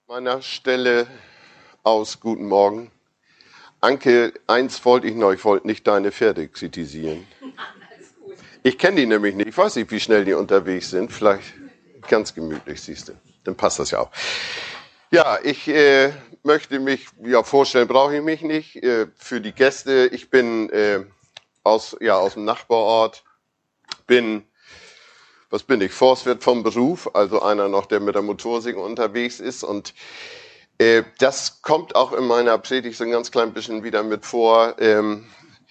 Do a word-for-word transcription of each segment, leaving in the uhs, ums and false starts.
Meiner Stelle aus, guten Morgen. Anke, eins wollte ich noch, ich wollte nicht deine Pferde kritisieren. Ich kenne die nämlich nicht, ich weiß nicht, wie schnell die unterwegs sind. Vielleicht ganz gemütlich, siehst du. Dann passt das ja auch. Ja, ich äh, möchte mich, ja vorstellen brauche ich mich nicht, äh, für die Gäste. Ich bin äh, aus, ja, aus dem Nachbarort, bin... Was bin ich? Forstwirt vom Beruf, also einer noch, der mit der Motorsäge unterwegs ist. Und äh, das kommt auch in meiner Predigt so ein ganz klein bisschen wieder mit vor. Ähm,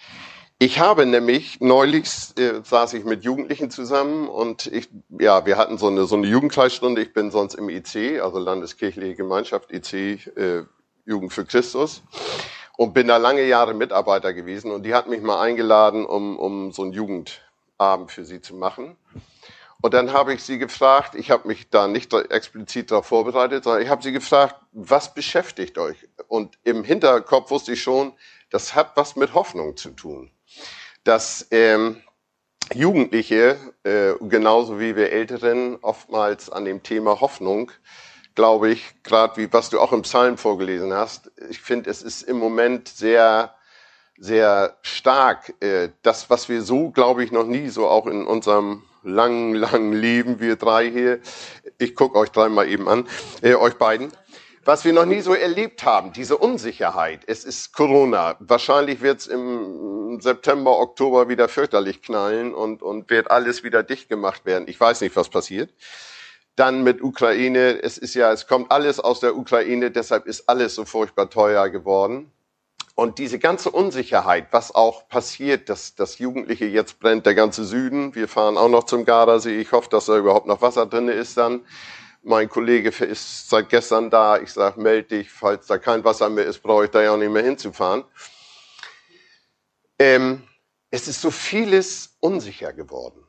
ich habe nämlich, neulich äh, saß ich mit Jugendlichen zusammen und ich, ja, wir hatten so eine, so eine Jugendkreisstunde. Ich bin sonst im I C, also Landeskirchliche Gemeinschaft, I C, äh, Jugend für Christus. Und bin da lange Jahre Mitarbeiter gewesen. Und die hat mich mal eingeladen, um, um so einen Jugendabend für sie zu machen. Und dann habe ich sie gefragt, ich habe mich da nicht explizit darauf vorbereitet, sondern ich habe sie gefragt, was beschäftigt euch? Und im Hinterkopf wusste ich schon, das hat was mit Hoffnung zu tun. Dass ähm, Jugendliche, äh, genauso wie wir Älteren, oftmals an dem Thema Hoffnung, glaube ich, gerade wie was du auch im Psalm vorgelesen hast, ich finde, es ist im Moment sehr... sehr stark, äh, das, was wir so, glaube ich, noch nie so auch in unserem langen, langen Leben, wir drei hier, ich gucke euch dreimal eben an, äh, euch beiden, was wir noch nie so erlebt haben, diese Unsicherheit. Es ist Corona, wahrscheinlich wird es im September, Oktober wieder fürchterlich knallen und, und wird alles wieder dicht gemacht werden. Ich weiß nicht, was passiert. Dann mit Ukraine, es ist ja, es kommt alles aus der Ukraine, deshalb ist alles so furchtbar teuer geworden. Und diese ganze Unsicherheit, was auch passiert, dass das Jugendliche, jetzt brennt der ganze Süden, wir fahren auch noch zum Gardasee, ich hoffe, dass da überhaupt noch Wasser drin ist dann. Mein Kollege ist seit gestern da, ich sage, meld dich, falls da kein Wasser mehr ist, brauche ich da ja auch nicht mehr hinzufahren. Ähm, es ist so vieles unsicher geworden.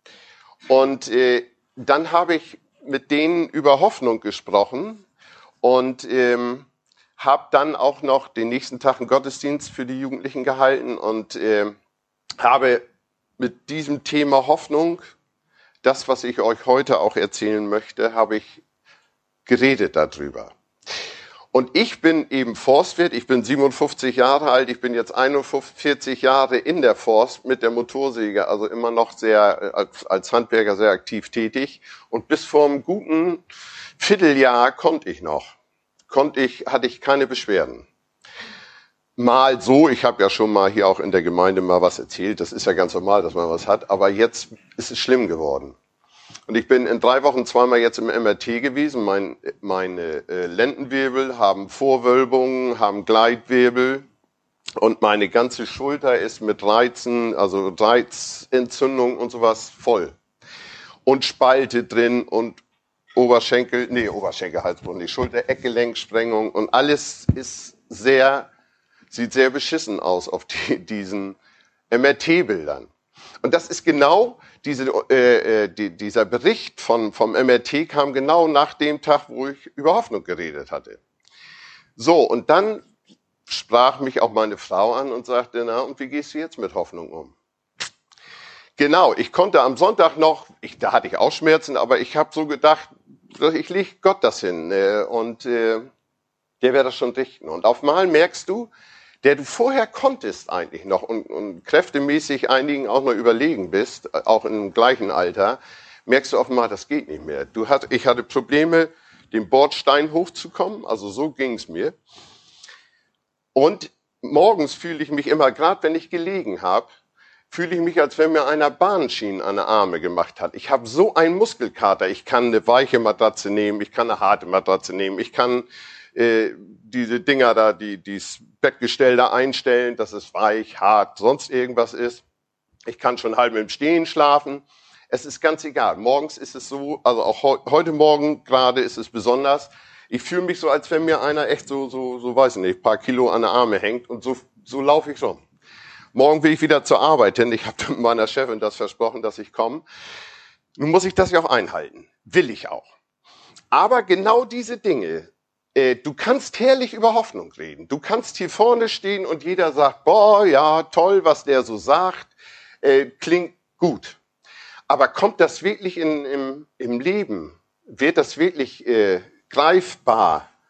Und äh, dann habe ich mit denen über Hoffnung gesprochen und... Ähm, habe dann auch noch den nächsten Tag einen Gottesdienst für die Jugendlichen gehalten und äh, habe mit diesem Thema Hoffnung, das, was ich euch heute auch erzählen möchte, habe ich geredet darüber. Und ich bin eben Forstwirt, ich bin siebenundfünfzig Jahre alt, ich bin jetzt einundvierzig Jahre in der Forst mit der Motorsäge, also immer noch sehr als, als Handwerker sehr aktiv tätig. Und bis vor einem guten Vierteljahr konnte ich noch. konnte ich, hatte ich keine Beschwerden. Mal so, ich habe ja schon mal hier auch in der Gemeinde mal was erzählt, das ist ja ganz normal, dass man was hat, aber jetzt ist es schlimm geworden. Und ich bin in drei Wochen zweimal jetzt im M R T gewesen, mein, meine äh, Lendenwirbel haben Vorwölbungen, haben Gleitwirbel und meine ganze Schulter ist mit Reizen, also Reizentzündung und sowas voll. Und Spalte drin und Oberschenkel, nee, Oberschenkel, Halsbrust, die Schulter, Eckgelenksprengung und alles ist sehr, sieht sehr beschissen aus auf die, diesen M R T-Bildern. Und das ist genau diese, äh, die, dieser Bericht von, vom M R T kam genau nach dem Tag, wo ich über Hoffnung geredet hatte. So, und dann sprach mich auch meine Frau an und sagte, na, und wie gehst du jetzt mit Hoffnung um? Genau, ich konnte am Sonntag noch, ich, da hatte ich auch Schmerzen, aber ich habe so gedacht, ich lege Gott das hin äh, und äh, der wird das schon richten. Und auf einmal merkst du, der du vorher konntest eigentlich noch und, und kräftemäßig einigen auch noch überlegen bist, auch im gleichen Alter, merkst du auf einmal, das geht nicht mehr. Du hat, ich hatte Probleme, den Bordstein hochzukommen, also so ging es mir. Und morgens fühle ich mich immer, gerade wenn ich gelegen habe, fühle ich mich, als wenn mir einer Bahnschienen an die Arme gemacht hat. Ich habe so einen Muskelkater. Ich kann eine weiche Matratze nehmen, ich kann eine harte Matratze nehmen, ich kann äh, diese Dinger da, die das Bettgestell da einstellen, dass es weich, hart, sonst irgendwas ist. Ich kann schon halb im Stehen schlafen. Es ist ganz egal. Morgens ist es so, also auch he heute Morgen gerade ist es besonders. Ich fühle mich so, als wenn mir einer echt so, so, so weiß ich nicht, paar Kilo an die Arme hängt und so, so laufe ich rum. Morgen will ich wieder zur Arbeit hin. Ich habe meiner Chefin das versprochen, dass ich komme. Nun muss ich das ja auch einhalten. Will ich auch. Aber genau diese Dinge, äh, du kannst herrlich über Hoffnung reden. Du kannst hier vorne stehen und jeder sagt, boah, ja, toll, was der so sagt, äh, klingt gut. Aber kommt das wirklich in, im, im Leben? Wird das wirklich äh, greifbar?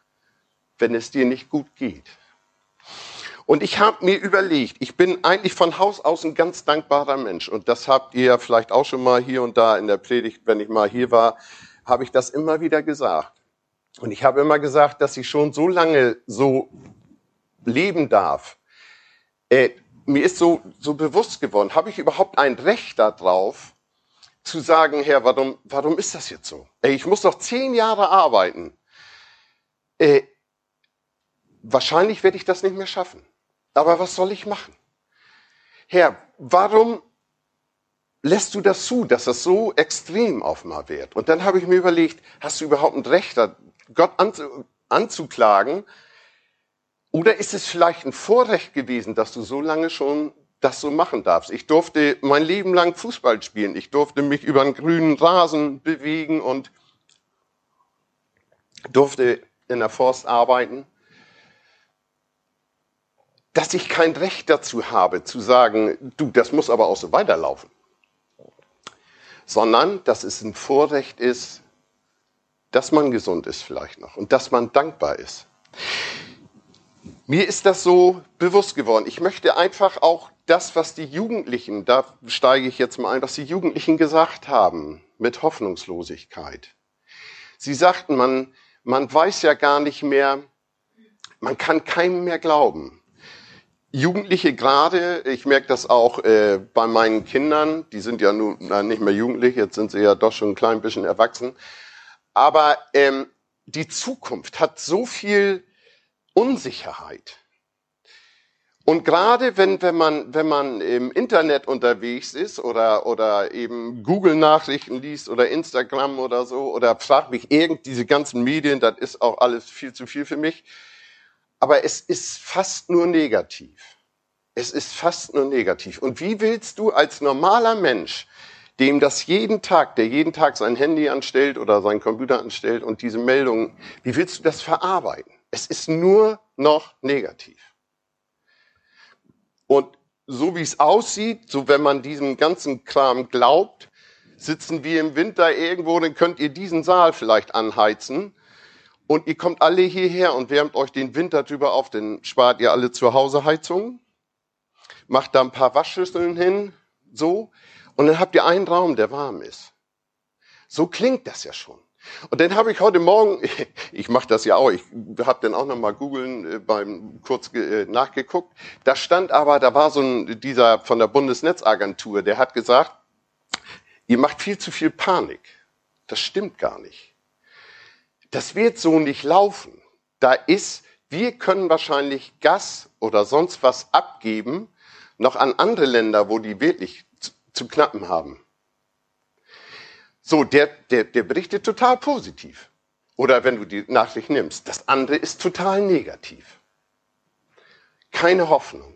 wenn es dir nicht gut geht. Und ich habe mir überlegt, ich bin eigentlich von Haus aus ein ganz dankbarer Mensch. Und das habt ihr ja vielleicht auch schon mal hier und da in der Predigt, wenn ich mal hier war, habe ich das immer wieder gesagt. Und ich habe immer gesagt, dass ich schon so lange so leben darf. Äh, mir ist so, so bewusst geworden, habe ich überhaupt ein Recht darauf, zu sagen, Herr, warum, warum ist das jetzt so? Ey, ich muss noch zehn Jahre arbeiten. Äh, wahrscheinlich werde ich das nicht mehr schaffen. Aber was soll ich machen? Herr, warum lässt du das zu, dass das so extrem auf mal wird? Und dann habe ich mir überlegt, hast du überhaupt ein Recht, Gott anzuklagen? Oder ist es vielleicht ein Vorrecht gewesen, dass du so lange schon das so machen darfst? Ich durfte mein Leben lang Fußball spielen. Ich durfte mich über einen grünen Rasen bewegen und durfte in der Forst arbeiten. Dass ich kein Recht dazu habe, zu sagen, du, das muss aber auch so weiterlaufen. Sondern, dass es ein Vorrecht ist, dass man gesund ist vielleicht noch und dass man dankbar ist. Mir ist das so bewusst geworden. Ich möchte einfach auch das, was die Jugendlichen, da steige ich jetzt mal ein, was die Jugendlichen gesagt haben mit Hoffnungslosigkeit. Sie sagten, man, man weiß ja gar nicht mehr, man kann keinem mehr glauben. Jugendliche gerade, ich merke das auch äh, bei meinen Kindern, die sind ja nun na, nicht mehr jugendlich, jetzt sind sie ja doch schon ein klein bisschen erwachsen. Aber ähm, die Zukunft hat so viel Unsicherheit. Und gerade wenn, wenn man, wenn man im Internet unterwegs ist oder, oder eben Google-Nachrichten liest oder Instagram oder so oder fragt mich irgend diese ganzen Medien, das ist auch alles viel zu viel für mich. Aber es ist fast nur negativ. Es ist fast nur negativ. Und wie willst du als normaler Mensch, dem das jeden Tag, der jeden Tag sein Handy anstellt oder seinen Computer anstellt und diese Meldungen, wie willst du das verarbeiten? Es ist nur noch negativ. Und so wie es aussieht, so wenn man diesem ganzen Kram glaubt, sitzen wir im Winter irgendwo, dann könnt ihr diesen Saal vielleicht anheizen. Und ihr kommt alle hierher und wärmt euch den Winter drüber auf, dann spart ihr alle zu Hause Heizung, macht da ein paar Waschschüsseln hin, so, und dann habt ihr einen Raum, der warm ist. So klingt das ja schon. Und dann habe ich heute Morgen, ich mache das ja auch, ich habe dann auch nochmal googeln, beim kurz nachgeguckt, da stand aber, da war so ein, dieser von der Bundesnetzagentur, der hat gesagt, ihr macht viel zu viel Panik. Das stimmt gar nicht. Das wird so nicht laufen. Da ist, wir können wahrscheinlich Gas oder sonst was abgeben, noch an andere Länder, wo die wirklich zu, zu knappen haben. So, der, der, der berichtet total positiv. Oder wenn du die Nachricht nimmst, das andere ist total negativ. Keine Hoffnung.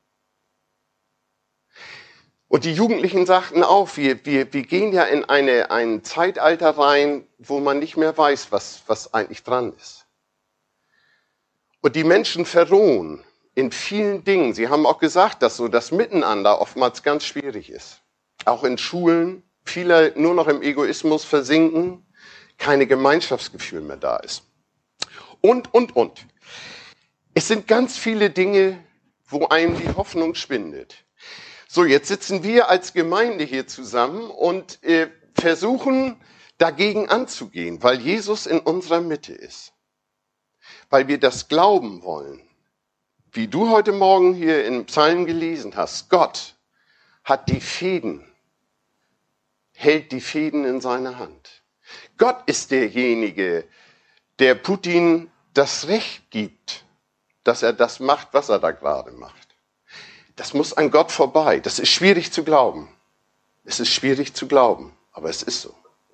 Und die Jugendlichen sagten auch, wir, wir, wir gehen ja in eine, ein Zeitalter rein, wo man nicht mehr weiß, was, was eigentlich dran ist. Und die Menschen verrohen in vielen Dingen. Sie haben auch gesagt, dass so das Miteinander oftmals ganz schwierig ist. Auch in Schulen, viele nur noch im Egoismus versinken, keine Gemeinschaftsgefühl mehr da ist. Und, und, und. Es sind ganz viele Dinge, wo einem die Hoffnung schwindet. So, jetzt sitzen wir als Gemeinde hier zusammen und äh, versuchen dagegen anzugehen, weil Jesus in unserer Mitte ist. Weil wir das glauben wollen. Wie du heute Morgen hier im Psalm gelesen hast, Gott hat die Fäden, hält die Fäden in seiner Hand. Gott ist derjenige, der Putin das Recht gibt, dass er das macht, was er da gerade macht. Das muss an Gott vorbei. Das ist schwierig zu glauben. Es ist schwierig zu glauben, aber es ist so.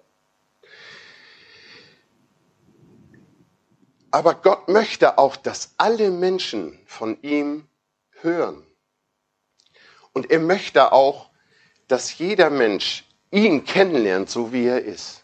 Aber Gott möchte auch, dass alle Menschen von ihm hören. Und er möchte auch, dass jeder Mensch ihn kennenlernt, so wie er ist.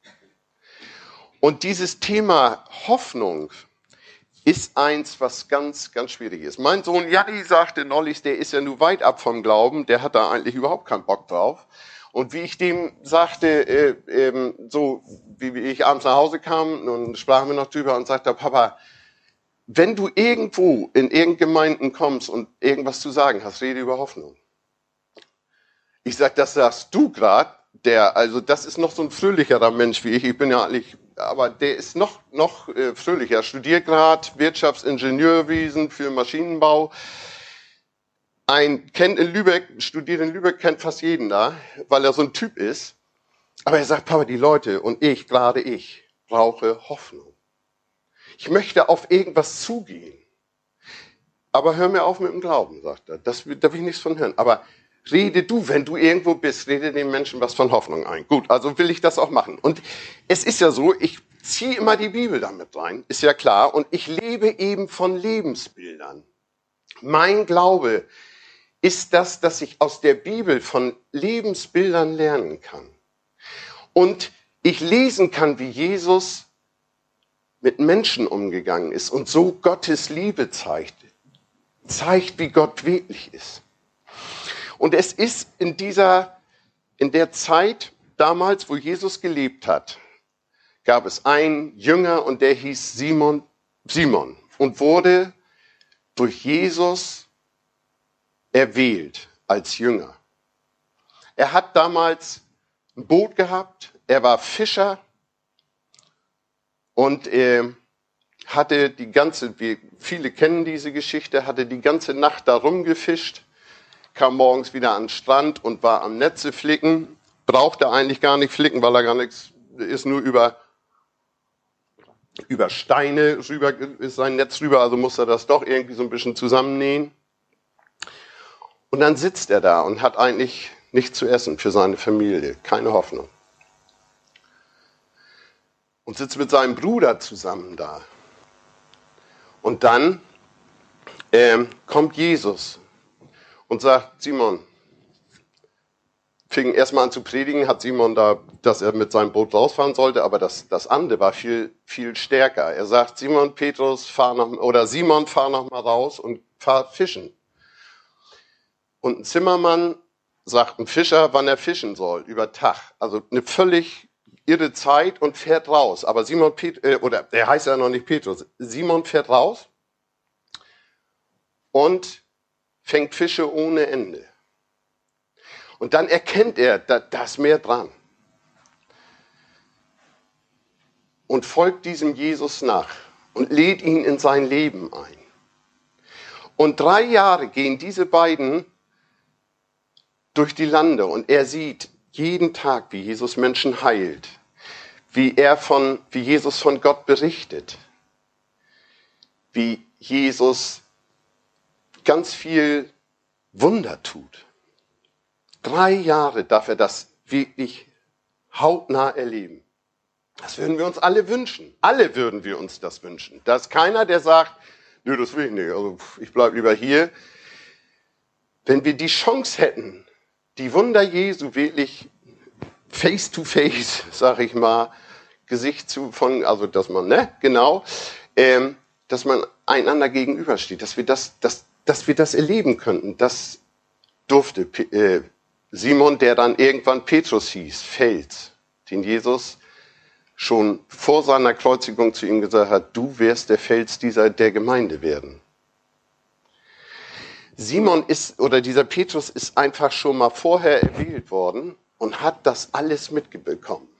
Und dieses Thema Hoffnung ist eins, was ganz, ganz schwierig ist. Mein Sohn Janni sagte neulich, der ist ja nur weit ab vom Glauben, der hat da eigentlich überhaupt keinen Bock drauf. Und wie ich dem sagte, äh, ähm, so wie ich abends nach Hause kam, und sprachen wir noch drüber und sagte, Papa, wenn du irgendwo in irgendeine Gemeinden kommst und irgendwas zu sagen hast, rede über Hoffnung. Ich sag, das sagst du gerade, der, also das ist noch so ein fröhlicherer Mensch wie ich. Ich bin ja eigentlich, aber der ist noch noch äh, fröhlicher. Studiert gerade Wirtschaftsingenieurwesen für Maschinenbau. Ein kennt in Lübeck, studiert in Lübeck, kennt fast jeden da, weil er so ein Typ ist. Aber er sagt, Papa, die Leute und ich, gerade ich, brauche Hoffnung. Ich möchte auf irgendwas zugehen. Aber hör mir auf mit dem Glauben, sagt er. Das, da will ich nichts von hören. Aber rede du, wenn du irgendwo bist, rede den Menschen was von Hoffnung ein. Gut, also will ich das auch machen. Und es ist ja so, ich ziehe immer die Bibel damit rein, ist ja klar. Und ich lebe eben von Lebensbildern. Mein Glaube ist das, dass ich aus der Bibel von Lebensbildern lernen kann. Und ich lesen kann, wie Jesus mit Menschen umgegangen ist und so Gottes Liebe zeigt. Zeigt, wie Gott wirklich ist. Und es ist in dieser, in der Zeit damals, wo Jesus gelebt hat, gab es einen Jünger und der hieß Simon, Simon und wurde durch Jesus erwählt als Jünger. Er hat damals ein Boot gehabt, er war Fischer und er hatte die ganze, wie viele kennen diese Geschichte, hatte die ganze Nacht da rumgefischt, kam morgens wieder an den Strand und war am Netze flicken, brauchte eigentlich gar nicht flicken, weil er gar nichts, ist nur über, über Steine rüber, ist sein Netz rüber, also muss er das doch irgendwie so ein bisschen zusammennähen. Und dann sitzt er da und hat eigentlich nichts zu essen für seine Familie, keine Hoffnung. Und sitzt mit seinem Bruder zusammen da. Und dann ähm, kommt Jesus und sagt, Simon, fing erstmal an zu predigen, hat Simon da, dass er mit seinem Boot rausfahren sollte, aber das, das andere war viel, viel stärker. Er sagt, Simon, Petrus, fahr noch, oder Simon, fahr noch mal raus und fahr fischen. Und ein Zimmermann sagt ein Fischer, wann er fischen soll, über Tag. Also eine völlig irre Zeit und fährt raus. Aber Simon, Pet- äh, oder der heißt ja noch nicht Petrus, Simon fährt raus und fängt Fische ohne Ende. Und dann erkennt er, da, da ist mehr dran. Und folgt diesem Jesus nach und lädt ihn in sein Leben ein. Und drei Jahre gehen diese beiden durch die Lande und er sieht jeden Tag, wie Jesus Menschen heilt, wie er von, wie Jesus von Gott berichtet, wie Jesus ganz viel Wunder tut. Drei Jahre darf er das wirklich hautnah erleben. Das würden wir uns alle wünschen. Alle würden wir uns das wünschen. Da ist keiner, der sagt, nö, das will ich nicht, also ich bleibe lieber hier. Wenn wir die Chance hätten, die Wunder Jesu wirklich face to face, sag ich mal, Gesicht zu von, also dass man, ne, genau, ähm, dass man einander gegenübersteht, dass wir das, dass, dass wir das erleben könnten. Das durfte äh, Simon, der dann irgendwann Petrus hieß, Fels, den Jesus schon vor seiner Kreuzigung zu ihm gesagt hat, du wirst der Fels dieser der Gemeinde werden. Simon ist, oder dieser Petrus ist einfach schon mal vorher erwählt worden und hat das alles mitbekommen.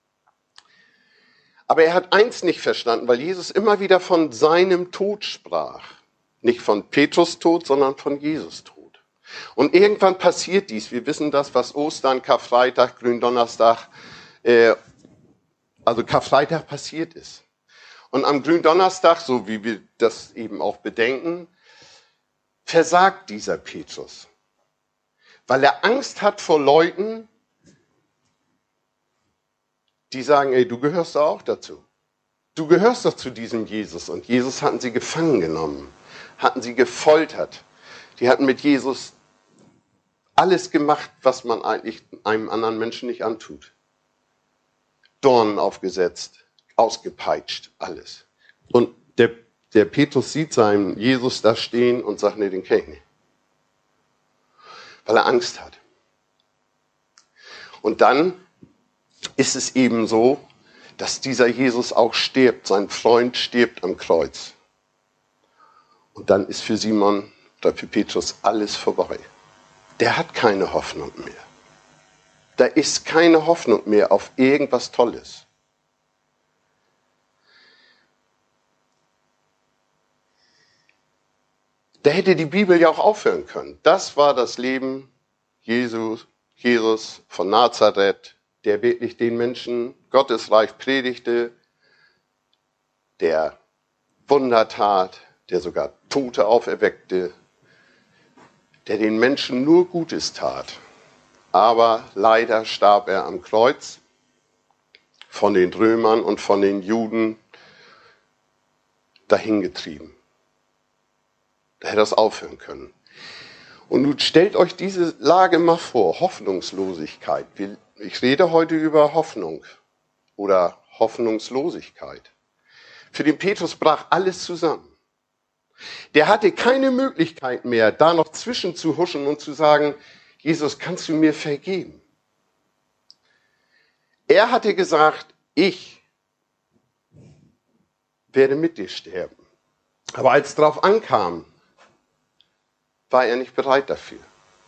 Aber er hat eins nicht verstanden, weil Jesus immer wieder von seinem Tod sprach. Nicht von Petrus Tod, sondern von Jesus Tod. Und irgendwann passiert dies. Wir wissen das, was Ostern, Karfreitag, Gründonnerstag, äh, also Karfreitag passiert ist. Und am Gründonnerstag, so wie wir das eben auch bedenken, versagt dieser Petrus, weil er Angst hat vor Leuten, die sagen, ey, du gehörst doch auch dazu. Du gehörst doch zu diesem Jesus. Und Jesus hatten sie gefangen genommen, hatten sie gefoltert. Die hatten mit Jesus alles gemacht, was man eigentlich einem anderen Menschen nicht antut. Dornen aufgesetzt, ausgepeitscht, alles. Und der Der Petrus sieht seinen Jesus da stehen und sagt, nee, den kenn ich nicht. Weil er Angst hat. Und dann ist es eben so, dass dieser Jesus auch stirbt. Sein Freund stirbt am Kreuz. Und dann ist für Simon oder für Petrus alles vorbei. Der hat keine Hoffnung mehr. Da ist keine Hoffnung mehr auf irgendwas Tolles. Da hätte die Bibel ja auch aufhören können. Das war das Leben Jesus, Jesus von Nazareth, der wirklich den Menschen Gottes Reich predigte, der Wunder tat, der sogar Tote auferweckte, der den Menschen nur Gutes tat. Aber leider starb er am Kreuz von den Römern und von den Juden dahingetrieben. Da hätte das aufhören können. Und nun stellt euch diese Lage mal vor, Hoffnungslosigkeit. Ich rede heute über Hoffnung oder Hoffnungslosigkeit. Für den Petrus brach alles zusammen. Der hatte keine Möglichkeit mehr, da noch zwischenzuhuschen und zu sagen, Jesus, kannst du mir vergeben? Er hatte gesagt, ich werde mit dir sterben. Aber als es darauf ankam, war er nicht bereit dafür.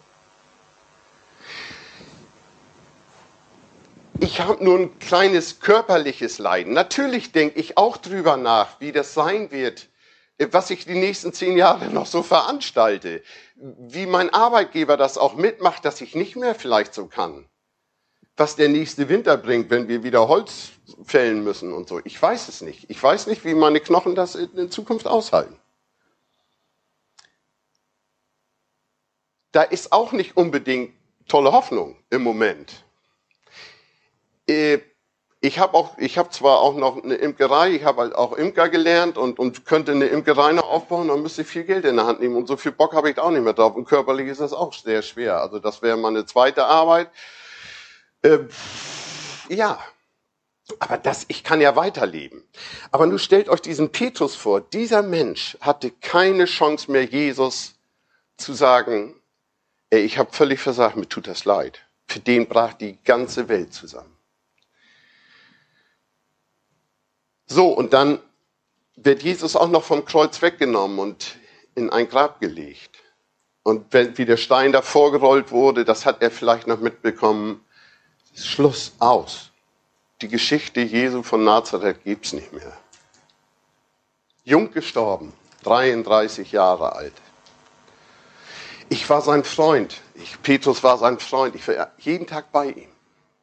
Ich habe nur ein kleines körperliches Leiden. Natürlich denke ich auch drüber nach, wie das sein wird, was ich die nächsten zehn Jahre noch so veranstalte. Wie mein Arbeitgeber das auch mitmacht, dass ich nicht mehr vielleicht so kann. Was der nächste Winter bringt, wenn wir wieder Holz fällen müssen und so. Ich weiß es nicht. Ich weiß nicht, wie meine Knochen das in Zukunft aushalten. Da ist auch nicht unbedingt tolle Hoffnung im Moment. Ich habe auch, ich habe zwar auch noch eine Imkerei, ich habe halt auch Imker gelernt und, und könnte eine Imkerei noch aufbauen, dann müsste ich viel Geld in der Hand nehmen und so viel Bock habe ich da auch nicht mehr drauf. Und körperlich ist das auch sehr schwer. Also das wäre meine zweite Arbeit. Äh, ja, aber das, ich kann ja weiterleben. Aber nun stellt euch diesen Petrus vor. Dieser Mensch hatte keine Chance mehr, Jesus zu sagen, ey, ich habe völlig versagt, mir tut das leid. Für den brach die ganze Welt zusammen. So, und dann wird Jesus auch noch vom Kreuz weggenommen und in ein Grab gelegt. Und wenn, wie der Stein davor gerollt wurde, das hat er vielleicht noch mitbekommen. Schluss, aus. Die Geschichte Jesu von Nazareth gibt's nicht mehr. Jung gestorben, dreiunddreißig Jahre alt. Ich war sein Freund. Ich, Petrus war sein Freund. Ich war jeden Tag bei ihm.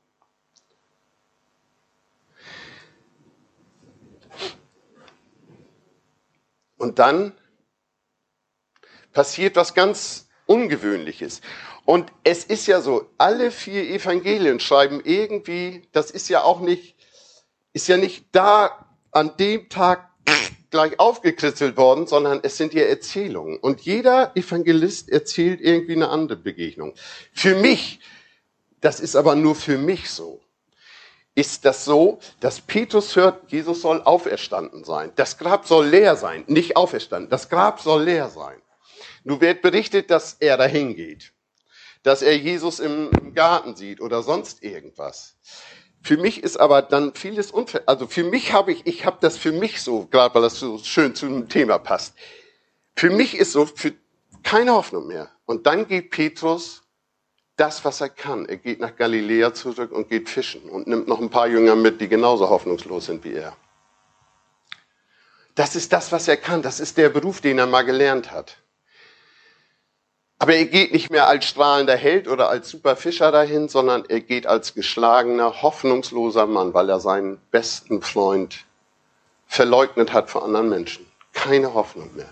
Und dann passiert was ganz Ungewöhnliches. Und es ist ja so, alle vier Evangelien schreiben irgendwie, das ist ja auch nicht, ist ja nicht da an dem Tag gleich aufgekritzelt worden, sondern es sind ja Erzählungen. Und jeder Evangelist erzählt irgendwie eine andere Begegnung. Für mich, das ist aber nur für mich so, ist das so, dass Petrus hört, Jesus soll auferstanden sein. Das Grab soll leer sein, nicht auferstanden. Das Grab soll leer sein. Nun wird berichtet, dass er dahin geht, dass er Jesus im Garten sieht oder sonst irgendwas. Für mich ist aber dann vieles unfair. Also für mich habe ich, ich habe das für mich so, gerade weil das so schön zum Thema passt. Für mich ist so, für keine Hoffnung mehr. Und dann geht Petrus das, was er kann. Er geht nach Galiläa zurück und geht fischen und nimmt noch ein paar Jünger mit, die genauso hoffnungslos sind wie er. Das ist das, was er kann. Das ist der Beruf, den er mal gelernt hat. Aber er geht nicht mehr als strahlender Held oder als Superfischer dahin, sondern er geht als geschlagener, hoffnungsloser Mann, weil er seinen besten Freund verleugnet hat vor anderen Menschen. Keine Hoffnung mehr.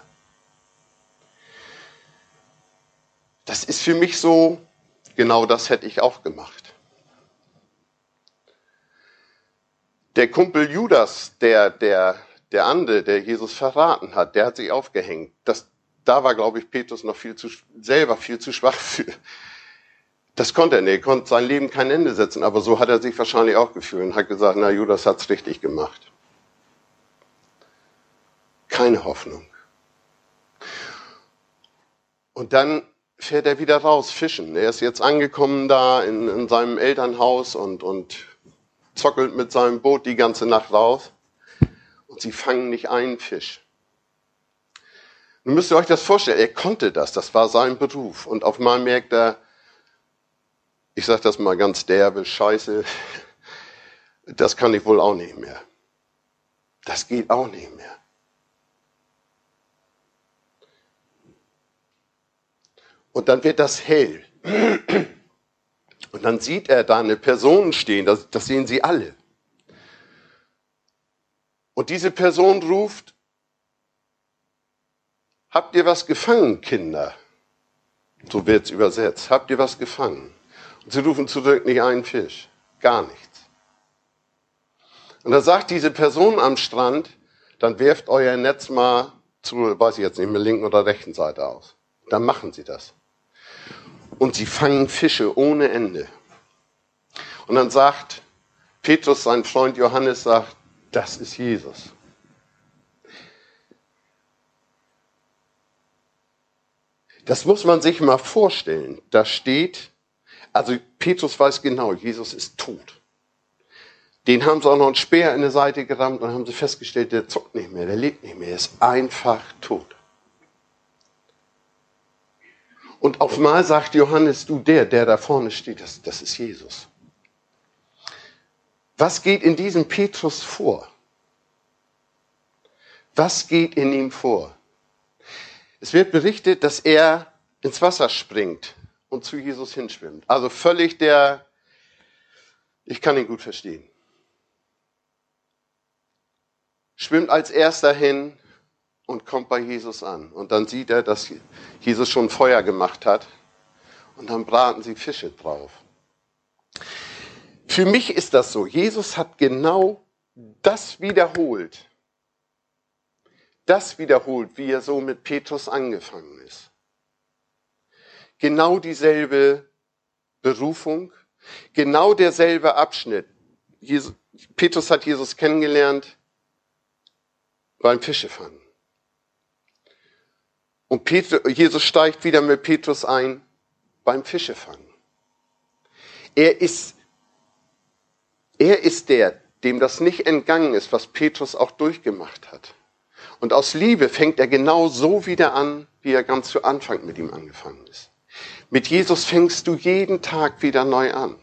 Das ist für mich so, genau das hätte ich auch gemacht. Der Kumpel Judas, der, der, der andere, der Jesus verraten hat, der hat sich aufgehängt. Das Da war, glaube ich, Petrus noch viel zu, selber viel zu schwach für. Das konnte er nicht. Er konnte sein Leben kein Ende setzen. Aber so hat er sich wahrscheinlich auch gefühlt und hat gesagt, na, Judas hat's richtig gemacht. Keine Hoffnung. Und dann fährt er wieder raus, fischen. Er ist jetzt angekommen da in, in seinem Elternhaus und, und zockelt mit seinem Boot die ganze Nacht raus. Und sie fangen nicht einen Fisch. Nun müsst ihr euch das vorstellen, er konnte das, das war sein Beruf. Und auf einmal merkt er, ich sage das mal ganz derbe, Scheiße, das kann ich wohl auch nicht mehr. Das geht auch nicht mehr. Und dann wird das hell. Und dann sieht er da eine Person stehen, das, das sehen sie alle. Und diese Person ruft, habt ihr was gefangen, Kinder? So wird es übersetzt. Habt ihr was gefangen? Und sie rufen zurück, nicht einen Fisch, gar nichts. Und dann sagt diese Person am Strand, dann werft euer Netz mal zu, weiß ich jetzt nicht mehr, linken oder rechten Seite aus. Dann machen sie das. Und sie fangen Fische ohne Ende. Und dann sagt Petrus, sein Freund Johannes, sagt, das ist Jesus. Das muss man sich mal vorstellen. Da steht, also Petrus weiß genau, Jesus ist tot. Den haben sie auch noch einen Speer in die Seite gerammt und haben sie festgestellt, der zuckt nicht mehr, der lebt nicht mehr, er ist einfach tot. Und auf einmal sagt Johannes, du, der, der da vorne steht, das, das ist Jesus. Was geht in diesem Petrus vor? Was geht in ihm vor? Es wird berichtet, dass er ins Wasser springt und zu Jesus hinschwimmt. Also völlig der, ich kann ihn gut verstehen. Schwimmt als erster hin und kommt bei Jesus an. Und dann sieht er, dass Jesus schon Feuer gemacht hat. Und dann braten sie Fische drauf. Für mich ist das so. Jesus hat genau das wiederholt. Das wiederholt, wie er so mit Petrus angefangen ist. Genau dieselbe Berufung, genau derselbe Abschnitt. Jesus, Petrus hat Jesus kennengelernt beim Fischefangen. Und Petrus, Jesus steigt wieder mit Petrus ein beim Fischefangen. Er ist, er ist der, dem das nicht entgangen ist, was Petrus auch durchgemacht hat. Und aus Liebe fängt er genau so wieder an, wie er ganz zu Anfang mit ihm angefangen ist. Mit Jesus fängst du jeden Tag wieder neu an.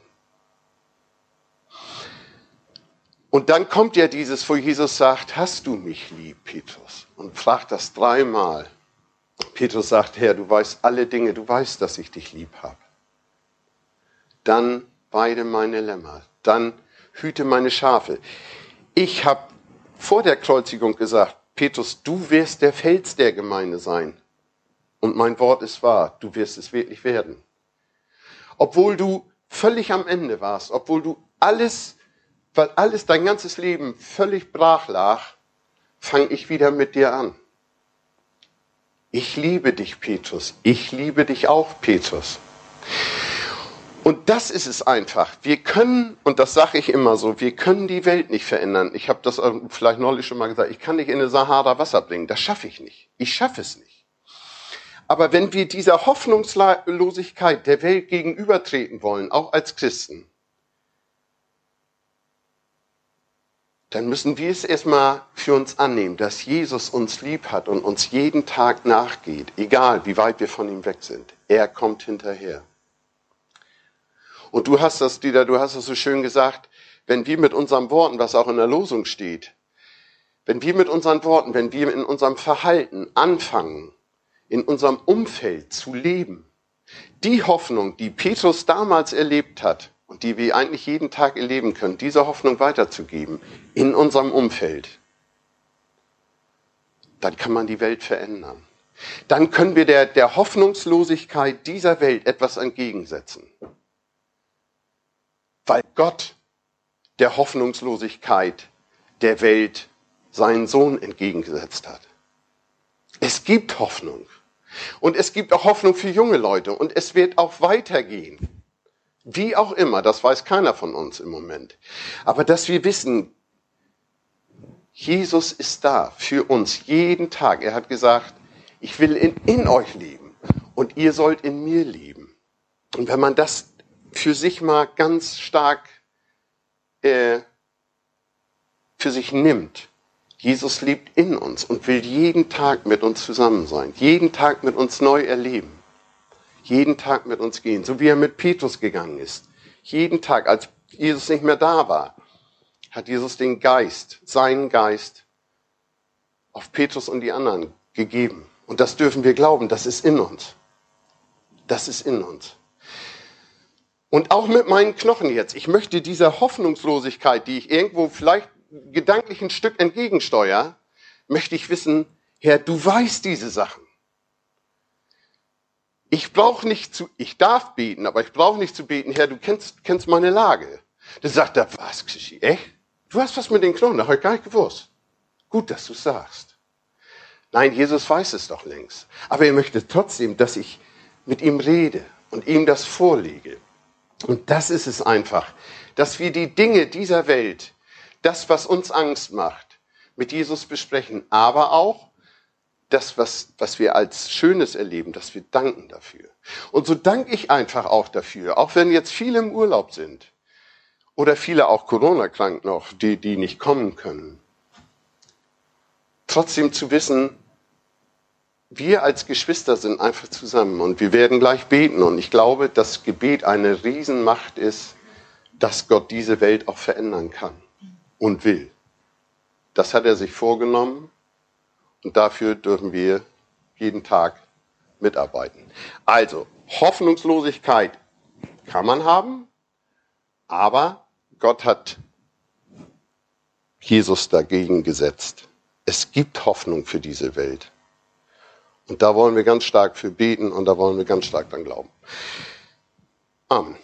Und dann kommt ja dieses, wo Jesus sagt, hast du mich lieb, Petrus? Und fragt das dreimal. Petrus sagt, Herr, du weißt alle Dinge, du weißt, dass ich dich lieb habe. Dann weide meine Lämmer, dann hüte meine Schafe. Ich habe vor der Kreuzigung gesagt, Petrus, du wirst der Fels der Gemeinde sein. Und mein Wort ist wahr, du wirst es wirklich werden. Obwohl du völlig am Ende warst, obwohl du alles, weil alles, dein ganzes Leben völlig brach lag, fange ich wieder mit dir an. Ich liebe dich, Petrus. Ich liebe dich auch, Petrus. Und das ist es einfach. Wir können, und das sage ich immer so, wir können die Welt nicht verändern. Ich habe das vielleicht neulich schon mal gesagt, ich kann nicht in eine Sahara Wasser bringen. Das schaffe ich nicht. Ich schaffe es nicht. Aber wenn wir dieser Hoffnungslosigkeit der Welt gegenübertreten wollen, auch als Christen, dann müssen wir es erstmal für uns annehmen, dass Jesus uns lieb hat und uns jeden Tag nachgeht, egal wie weit wir von ihm weg sind. Er kommt hinterher. Und du hast das, Dieter, du hast es so schön gesagt, wenn wir mit unseren Worten, was auch in der Losung steht, wenn wir mit unseren Worten, wenn wir in unserem Verhalten anfangen, in unserem Umfeld zu leben, die Hoffnung, die Petrus damals erlebt hat und die wir eigentlich jeden Tag erleben können, diese Hoffnung weiterzugeben in unserem Umfeld, dann kann man die Welt verändern. Dann können wir der, der Hoffnungslosigkeit dieser Welt etwas entgegensetzen. Weil Gott der Hoffnungslosigkeit der Welt seinen Sohn entgegengesetzt hat. Es gibt Hoffnung. Und es gibt auch Hoffnung für junge Leute. Und es wird auch weitergehen. Wie auch immer, das weiß keiner von uns im Moment. Aber dass wir wissen, Jesus ist da für uns jeden Tag. Er hat gesagt, ich will in, in euch leben und ihr sollt in mir leben. Und wenn man das für sich mal ganz stark äh, für sich nimmt, Jesus lebt in uns und will jeden Tag mit uns zusammen sein, jeden Tag mit uns neu erleben, jeden Tag mit uns gehen, so wie er mit Petrus gegangen ist. Jeden Tag, als Jesus nicht mehr da war, hat Jesus den Geist, seinen Geist auf Petrus und die anderen gegeben. Und das dürfen wir glauben, das ist in uns. Das ist in uns. Und auch mit meinen Knochen jetzt. Ich möchte dieser Hoffnungslosigkeit, die ich irgendwo vielleicht gedanklich ein Stück entgegensteuere, möchte ich wissen, Herr, du weißt diese Sachen. Ich brauche nicht zu, ich darf beten, aber ich brauche nicht zu beten, Herr, du kennst, kennst meine Lage. Da sagt er, was, Xischi, echt? Du hast was mit den Knochen, das habe ich gar nicht gewusst. Gut, dass du es sagst. Nein, Jesus weiß es doch längst. Aber er möchte trotzdem, dass ich mit ihm rede und ihm das vorlege. Und das ist es einfach, dass wir die Dinge dieser Welt, das, was uns Angst macht, mit Jesus besprechen, aber auch das, was, was wir als Schönes erleben, dass wir danken dafür. Und so danke ich einfach auch dafür, auch wenn jetzt viele im Urlaub sind oder viele auch Corona-krank noch, die, die nicht kommen können. Trotzdem zu wissen, wir als Geschwister sind einfach zusammen und wir werden gleich beten. Und ich glaube, dass Gebet eine Riesenmacht ist, dass Gott diese Welt auch verändern kann und will. Das hat er sich vorgenommen und dafür dürfen wir jeden Tag mitarbeiten. Also, Hoffnungslosigkeit kann man haben, aber Gott hat Jesus dagegen gesetzt. Es gibt Hoffnung für diese Welt. Und da wollen wir ganz stark für beten und da wollen wir ganz stark dran glauben. Amen.